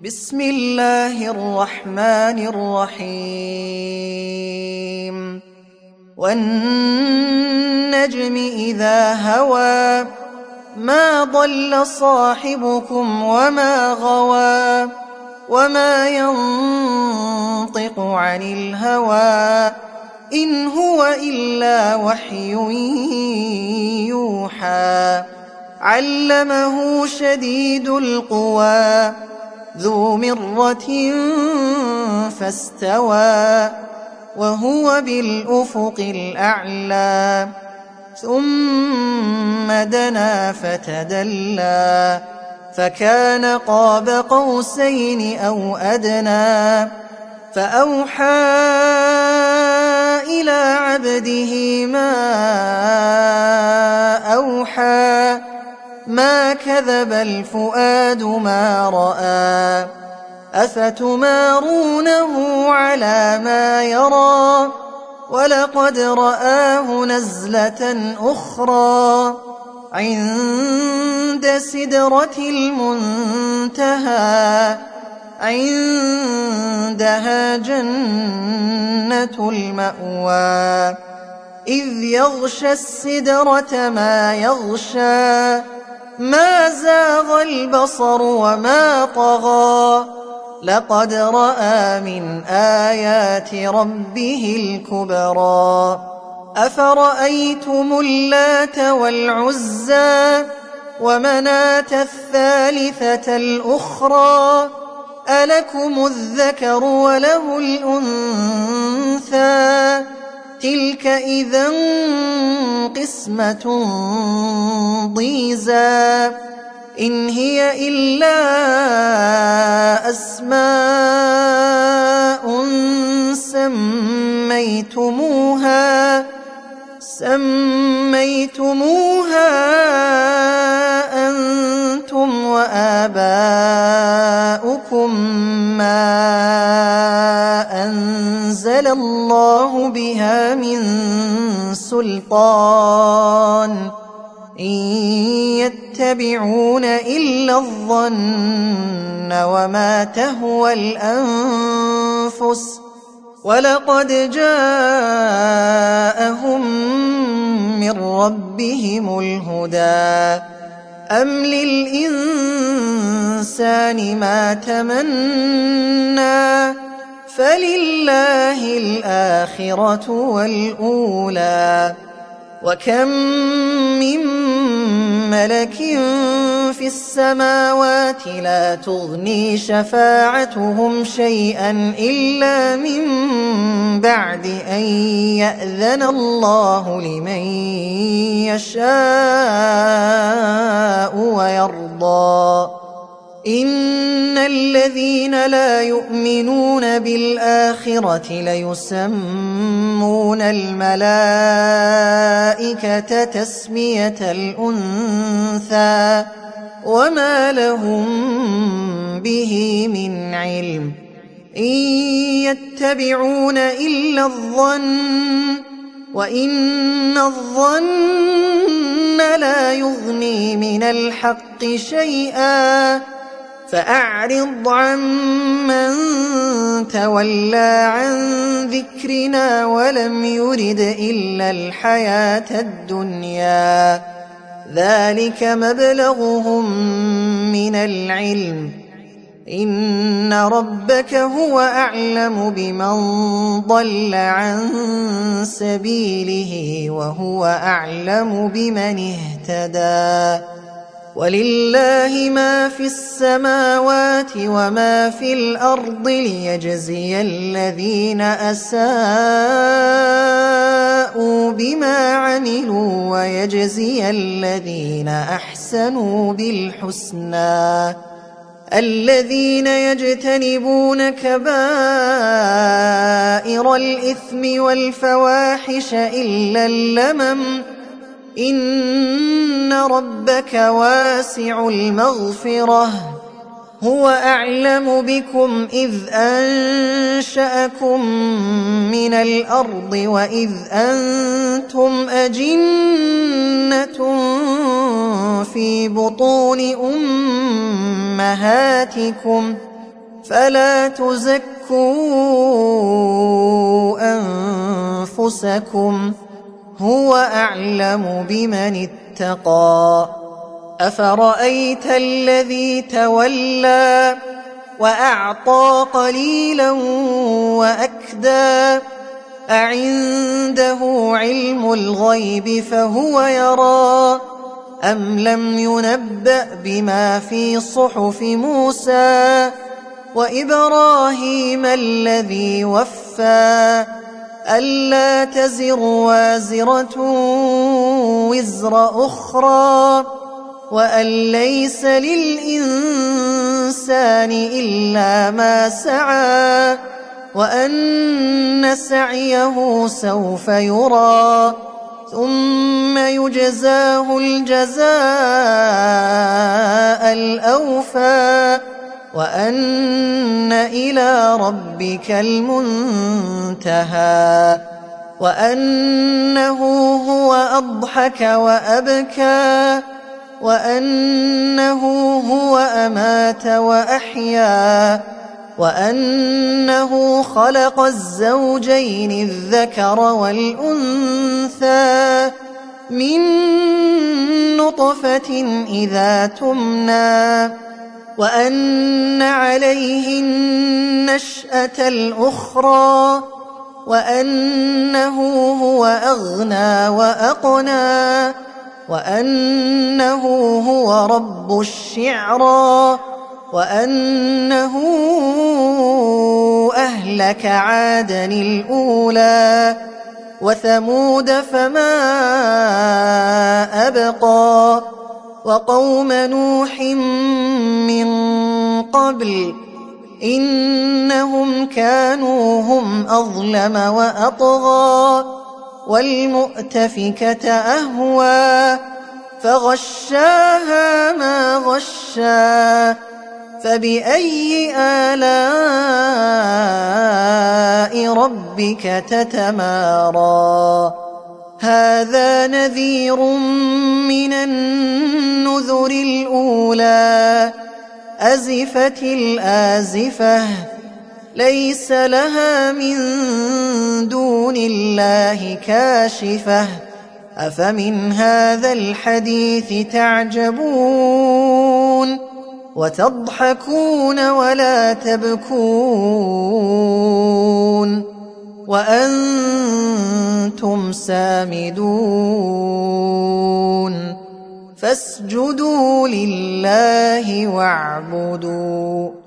بسم الله الرحمن الرحيم والنجم إذا هوى ما ضل صاحبكم وما غوى وما ينطق عن الهوى إن هو إلا وحي يوحى علمه شديد القوى ذو مرة فاستوى وهو بالأفق الأعلى ثم دنا فتدلى فكان قاب قوسين أو أدنى فأوحى إلى عبده ما أوحى ما كذب الفؤاد ما رأى أفتمارونه على ما يرى ولقد رآه نزلة أخرى عند سدرة المنتهى عندها جنة المأوى إذ يغشى السدرة ما يغشى ما زاغ البصر وما طغى لقد رأى من آيات ربه الكبرى أفرأيتم اللات والعزى ومناة الثالثة الأخرى ألكم الذكر وله الأنثى تلك إذا قسمة ضيزى إن هي إلا أسماء سميتموها أنتم وآباؤكم ما أنزل الله بها من سلطان إن يتبعون إلا الظن وما تهوى الأنفس ولقد جاءهم من ربهم الهدى أم للإنسان ما تمنى فلله الآخرة والأولى وكم من ملك في السماوات لا تغني شفاعتهم شيئا إلا من بعد أن يأذن الله لمن يشاء ويرضى إن الذين لا يؤمنون بالآخرة ليسمون الملائكة تسمية الأنثى وما لهم به من علم إن يتبعون إلا الظن وإن الظن لا يغني من الحق شيئا فأعرض عمن تولى عن ذكرنا ولم يرد إلا الحياة الدنيا ذلك مبلغهم من العلم إن ربك هو أعلم بمن ضل عن سبيله وهو أعلم بمن اهتدى ولله ما في السماوات وما في الأرض ليجزي الذين أساءوا بما عملوا ويجزي الذين أحسنوا بالحسنى الذين يجتنبون كبائر الإثم والفواحش إلا اللمم إن ربك واسع المغفرة هو أعلم بكم إذ أنشأكم من الأرض وإذ أنتم أجنة في بطون أمهاتكم فلا تزكوا أنفسكم هو أعلم بمن اتقى. أفرأيت الذي تولى وأعطى قليلا وأكدى أعنده علم الغيب فهو يرى أم لم ينبأ بما في صحف موسى وإبراهيم الذي وفى ألا تزر وازرة وزر أخرى وأن ليس للإنسان إلا ما سعى وأن سعيه سوف يرى ثم يجزاه الجزاء الأوفى وأن إلى ربك المنتهى وأنه هو أضحك وأبكى وأنه هو أمات وأحيا وأنه خلق الزوجين الذكر والأنثى من نطفة إذا تمنى وأن عليه النشأة الأخرى وأنه هو أغنى وأقنى وأنه هو رب الشعرى وأنه أهلك عادا الأولى وثمود فما أبقى وقوم نوح من قبل إنهم كانوا هم أظلم وأطغى والمؤتفكة أهوى فغشاها ما غشا فبأي آلاء ربك تتمارى هذا نذير من النذر الأولى أزفت الآزفة ليس لها من دون الله كاشفة أفمن هذا الحديث تعجبون وتضحكون ولا تبكون وأنتم سامدون فاسجدوا لله واعبدوا